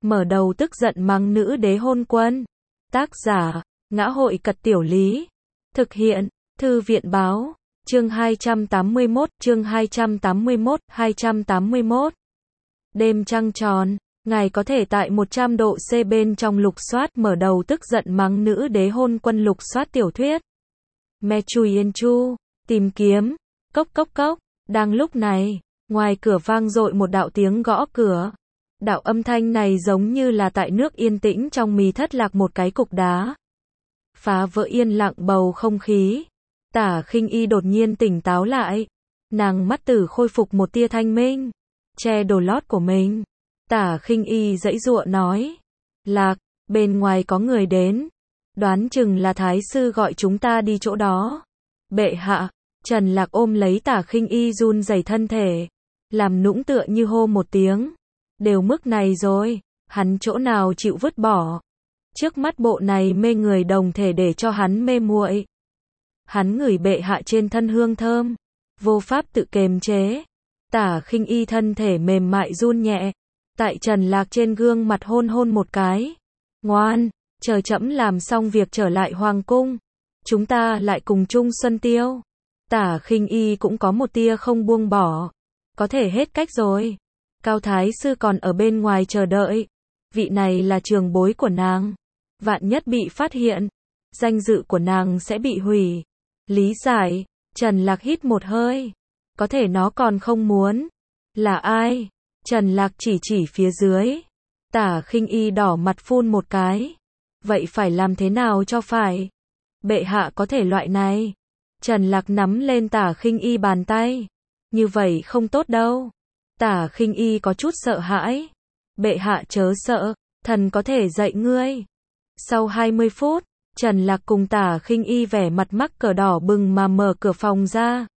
mở đầu tức giận mắng nữ đế hôn quân. Tác giả, Ngã hội Cật Tiểu Lý. Thực hiện, Thư viện Báo. Chương 281, chương 281. Đêm trăng tròn, ngài có thể tại 100 độ C bên trong lục soát mở đầu tức giận mắng nữ đế hôn quân lục soát tiểu thuyết. Me Chui Yên Chu, tìm kiếm, cốc cốc cốc. Đang lúc này, ngoài cửa vang dội một đạo tiếng gõ cửa. Đạo âm thanh này giống như là tại nước yên tĩnh trong mì thất lạc một cái cục đá. Phá vỡ yên lặng bầu không khí. Tả Khinh Y đột nhiên tỉnh táo lại. Nàng mắt tử khôi phục một tia thanh minh. Che đồ lót của mình. Tả Khinh Y giãy giụa nói. Lạc, bên ngoài có người đến. Đoán chừng là thái sư gọi chúng ta đi chỗ đó. Bệ hạ. Trần Lạc ôm lấy Tả Khinh Y run rẩy thân thể. Làm nũng tựa như hô một tiếng. Đều mức này rồi, hắn chỗ nào chịu vứt bỏ. Trước mắt bộ này mê người đồng thể để cho hắn mê muội. Hắn ngửi bệ hạ trên thân hương thơm, vô pháp tự kiềm chế. Tả Khinh Y thân thể mềm mại run nhẹ, tại Trần Lạc trên gương mặt hôn hôn một cái. Ngoan, chờ trẫm làm xong việc trở lại hoàng cung, chúng ta lại cùng chung xuân tiêu. Tả Khinh Y cũng có một tia không buông bỏ. Có thể hết cách rồi. Cao Thái Sư còn ở bên ngoài chờ đợi. Vị này là trường bối của nàng. Vạn nhất bị phát hiện, danh dự của nàng sẽ bị hủy. Lý giải. Trần Lạc hít một hơi. Có thể nó còn không muốn. Là ai? Trần Lạc chỉ phía dưới. Tả Khinh Y đỏ mặt phun một cái. Vậy phải làm thế nào cho phải? Bệ hạ có thể loại này. Trần Lạc nắm lên Tả Khinh Y bàn tay. Như vậy không tốt đâu. Tả Khinh Y có chút sợ hãi. Bệ hạ chớ sợ, thần có thể dạy ngươi. Sau 20 phút, Trần Lạc cùng Tả Khinh Y vẻ mặt mắc cỡ đỏ bừng mà mở cửa phòng ra.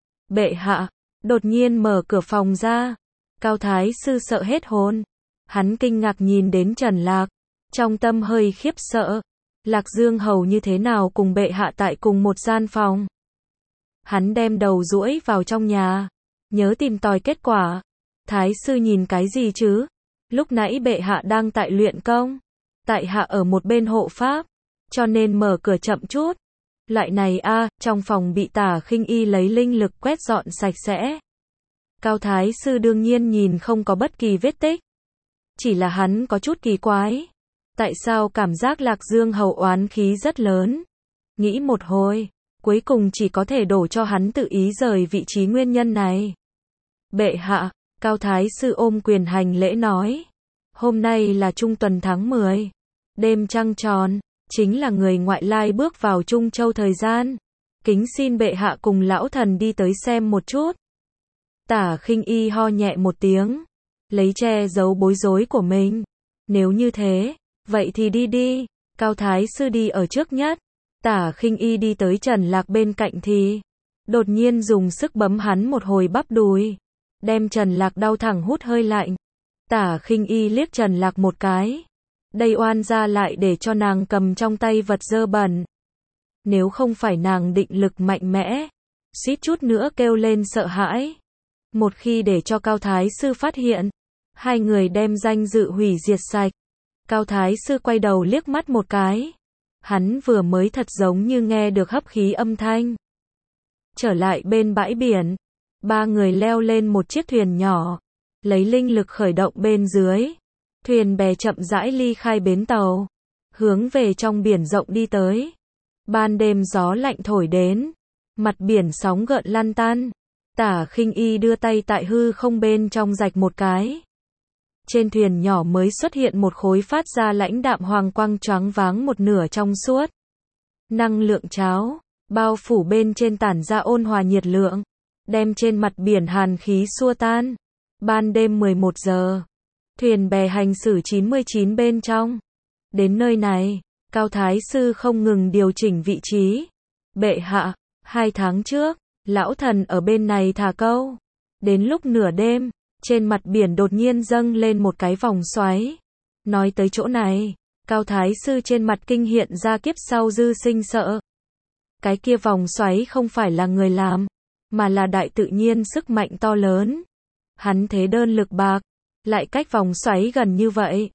Bệ hạ, đột nhiên mở cửa phòng ra. Cao Thái Sư sợ hết hồn. Hắn kinh ngạc nhìn đến Trần Lạc. Trong tâm hơi khiếp sợ. Lạc Dương Hầu như thế nào cùng bệ hạ tại cùng một gian phòng. Hắn đem đầu duỗi vào trong nhà. Nhớ tìm tòi kết quả. Thái sư nhìn cái gì chứ? Lúc nãy bệ hạ đang tại luyện công. Tại hạ ở một bên hộ pháp. Cho nên mở cửa chậm chút. Loại này trong phòng bị Tả Khinh Y lấy linh lực quét dọn sạch sẽ. Cao Thái sư đương nhiên nhìn không có bất kỳ vết tích. Chỉ là hắn có chút kỳ quái. Tại sao cảm giác Lạc Dương Hầu oán khí rất lớn? Nghĩ một hồi, cuối cùng chỉ có thể đổ cho hắn tự ý rời vị trí nguyên nhân này. Bệ hạ, Cao Thái sư ôm quyền hành lễ nói. Hôm nay là trung tuần tháng 10. Đêm trăng tròn, chính là người ngoại lai bước vào Trung Châu thời gian. Kính xin bệ hạ cùng lão thần đi tới xem một chút. Tả Khinh Y ho nhẹ một tiếng. Lấy che giấu bối rối của mình. Nếu như thế, vậy thì đi đi. Cao Thái sư đi ở trước nhất. Tả Khinh Y đi tới Trần Lạc bên cạnh thì đột nhiên dùng sức bấm hắn một hồi bắp đùi. Đem Trần Lạc đau thẳng hút hơi lạnh. Tả Khinh Y liếc Trần Lạc một cái. Đây oan ra lại để cho nàng cầm trong tay vật dơ bẩn. Nếu không phải nàng định lực mạnh mẽ, suýt chút nữa kêu lên sợ hãi. Một khi để cho Cao Thái sư phát hiện, hai người đem danh dự hủy diệt sạch. Cao Thái sư quay đầu liếc mắt một cái. Hắn vừa mới thật giống như nghe được hấp khí âm thanh. Trở lại bên bãi biển. Ba người leo lên một chiếc thuyền nhỏ. Lấy linh lực khởi động bên dưới. Thuyền bè chậm rãi ly khai bến tàu. Hướng về trong biển rộng đi tới. Ban đêm gió lạnh thổi đến. Mặt biển sóng gợn lăn tăn. Tả Khinh Y đưa tay tại hư không bên trong rạch một cái. Trên thuyền nhỏ mới xuất hiện một khối phát ra lãnh đạm hoàng quang choáng váng một nửa trong suốt. Năng lượng cháo, bao phủ bên trên tản ra ôn hòa nhiệt lượng. Đem trên mặt biển hàn khí xua tan. Ban đêm 11 giờ. Thuyền bè hành xử 99 bên trong. Đến nơi này, Cao Thái sư không ngừng điều chỉnh vị trí. Bệ hạ, 2 tháng trước, lão thần ở bên này thả câu. Đến lúc nửa đêm, trên mặt biển đột nhiên dâng lên một cái vòng xoáy. Nói tới chỗ này, Cao Thái sư trên mặt kinh hiện ra kiếp sau dư sinh sợ. Cái kia vòng xoáy không phải là người làm, mà là đại tự nhiên sức mạnh to lớn. Hắn thế đơn lực bạc, lại cách vòng xoáy gần như vậy.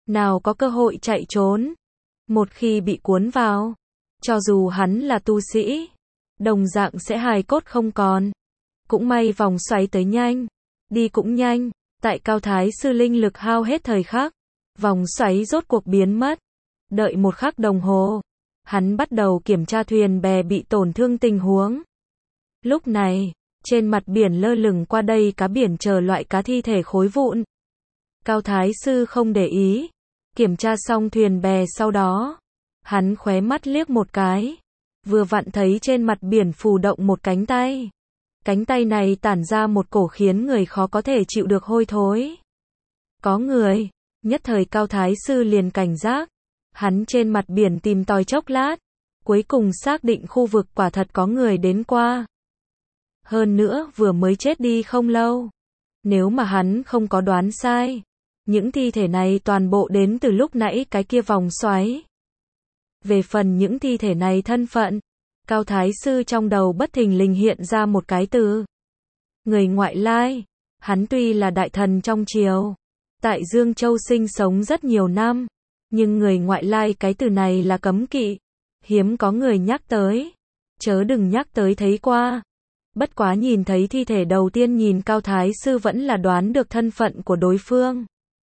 nào có cơ hội chạy trốn. Một khi bị cuốn vào, cho dù hắn là tu sĩ, đồng dạng sẽ hài cốt không còn. Cũng may vòng xoáy tới nhanh, đi cũng nhanh, tại Cao Thái Sư linh lực hao hết thời khắc, vòng xoáy rốt cuộc biến mất. Đợi một khắc đồng hồ, hắn bắt đầu kiểm tra thuyền bè bị tổn thương tình huống. Lúc này, trên mặt biển lơ lửng qua đây cá biển chờ loại cá thi thể khối vụn. Cao Thái Sư không để ý, kiểm tra xong thuyền bè sau đó, hắn khóe mắt liếc một cái, vừa vặn thấy trên mặt biển phù động một cánh tay. Cánh tay này tản ra một cổ khiến người khó có thể chịu được hôi thối. Có người, nhất thời Cao Thái Sư liền cảnh giác. Hắn trên mặt biển tìm tòi chốc lát, cuối cùng xác định khu vực quả thật có người đến qua. Hơn nữa vừa mới chết đi không lâu. Nếu mà hắn không có đoán sai, những thi thể này toàn bộ đến từ lúc nãy cái kia vòng xoáy. Về phần những thi thể này thân phận, Cao Thái Sư trong đầu bất thình lình hiện ra một cái từ. Người ngoại lai. Hắn tuy là đại thần trong triều, tại Dương Châu sinh sống rất nhiều năm, nhưng người ngoại lai cái từ này là cấm kỵ, hiếm có người nhắc tới, chớ đừng nhắc tới thấy qua. Bất quá nhìn thấy thi thể đầu tiên nhìn Cao Thái Sư vẫn là đoán được thân phận của đối phương.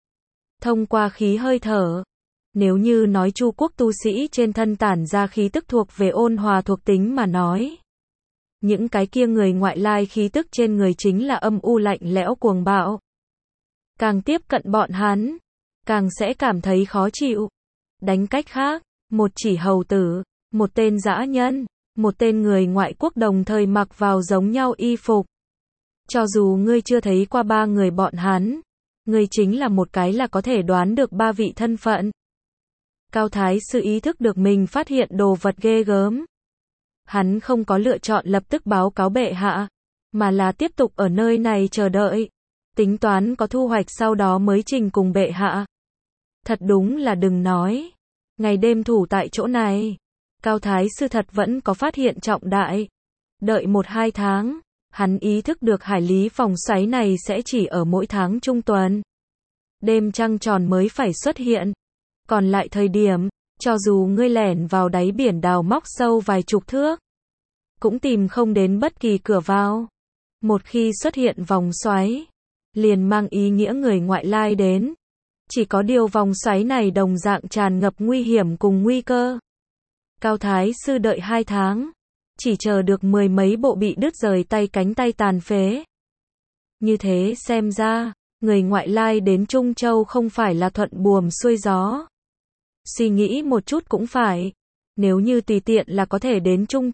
Thông qua khí hơi thở, nếu như nói Chu quốc tu sĩ trên thân tản ra khí tức thuộc về ôn hòa thuộc tính mà nói, những cái kia người ngoại lai khí tức trên người chính là âm u lạnh lẽo cuồng bạo. Càng tiếp cận bọn hắn, càng sẽ cảm thấy khó chịu. Đánh cách khác, một chỉ hầu tử, một tên dã nhân, một tên người ngoại quốc đồng thời mặc vào giống nhau y phục. Cho dù ngươi chưa thấy qua ba người bọn hắn, ngươi chính là một cái là có thể đoán được ba vị thân phận. Cao Thái Sư ý thức được mình phát hiện đồ vật ghê gớm. Hắn không có lựa chọn lập tức báo cáo bệ hạ, mà là tiếp tục ở nơi này chờ đợi. Tính toán có thu hoạch sau đó mới trình cùng bệ hạ. Thật đúng là đừng nói. Ngày đêm thủ tại chỗ này, Cao Thái Sư thật vẫn có phát hiện trọng đại. Đợi 1-2 tháng, hắn ý thức được hải lý vòng xoáy này sẽ chỉ ở mỗi tháng trung tuần. Đêm trăng tròn mới phải xuất hiện. Còn lại thời điểm, cho dù ngươi lẻn vào đáy biển đào móc sâu vài chục thước, cũng tìm không đến bất kỳ cửa vào. Một khi xuất hiện vòng xoáy, liền mang ý nghĩa người ngoại lai đến. Chỉ có điều vòng xoáy này đồng dạng tràn ngập nguy hiểm cùng nguy cơ. Cao Thái Sư đợi 2 tháng, chỉ chờ được 10 mấy bộ bị đứt rời tay cánh tay tàn phế. Như thế xem ra, người ngoại lai đến Trung Châu không phải là thuận buồm xuôi gió. Suy nghĩ một chút cũng phải, nếu như tùy tiện là có thể đến Trung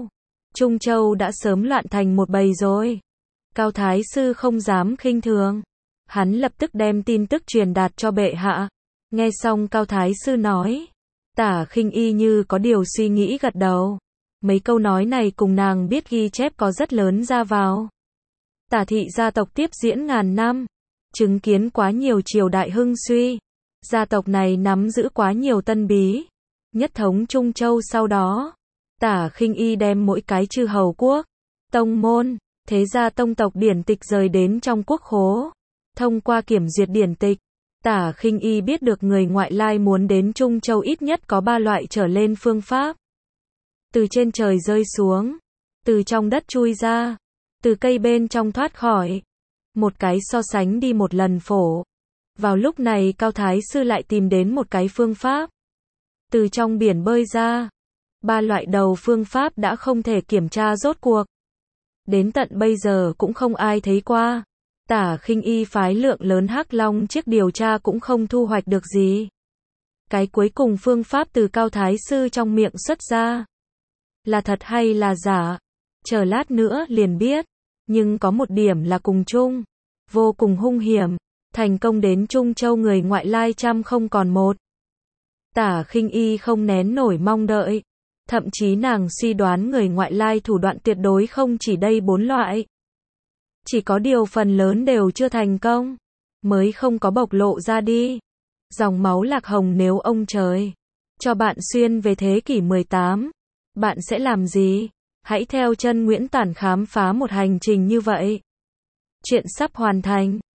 Châu đã sớm loạn thành một bầy rồi. Cao Thái Sư không dám khinh thường. Hắn lập tức đem tin tức truyền đạt cho bệ hạ. Nghe xong Cao Thái Sư nói, Tả Khinh Y như có điều suy nghĩ gật đầu. Mấy câu nói này cùng nàng biết ghi chép có rất lớn ra vào. Tả thị gia tộc tiếp diễn ngàn năm, chứng kiến quá nhiều triều đại hưng suy. Gia tộc này nắm giữ quá nhiều tân bí. Nhất thống Trung Châu sau đó, Tả Khinh Y đem mỗi cái chư hầu quốc, tông môn, thế gia tông tộc điển tịch rời đến trong quốc khố. Thông qua kiểm duyệt điển tịch, Tả Khinh Y biết được người ngoại lai muốn đến Trung Châu ít nhất có 3 loại trở lên phương pháp. Từ trên trời rơi xuống, từ trong đất chui ra, từ cây bên trong thoát khỏi. Một cái so sánh đi một lần phổ. Vào lúc này Cao Thái Sư lại tìm đến một cái phương pháp. Từ trong biển bơi ra. 3 loại đầu phương pháp đã không thể kiểm tra rốt cuộc. Đến tận bây giờ cũng không ai thấy qua. Tả Khinh Y phái lượng lớn hắc long chiếc điều tra cũng không thu hoạch được gì. Cái cuối cùng phương pháp từ Cao Thái Sư trong miệng xuất ra. Là thật hay là giả? Chờ lát nữa liền biết. Nhưng có một điểm là cùng chung. Vô cùng hung hiểm. Thành công đến Trung Châu người ngoại lai trăm không còn một. Tả Khinh Y không nén nổi mong đợi. Thậm chí nàng suy đoán người ngoại lai thủ đoạn tuyệt đối không chỉ đây 4 loại. Chỉ có điều phần lớn đều chưa thành công, mới không có bộc lộ ra đi. Dòng máu lạc hồng nếu ông trời cho bạn xuyên về thế kỷ 18, bạn sẽ làm gì? Hãy theo chân Nguyễn Tản khám phá một hành trình như vậy. Chuyện sắp hoàn thành.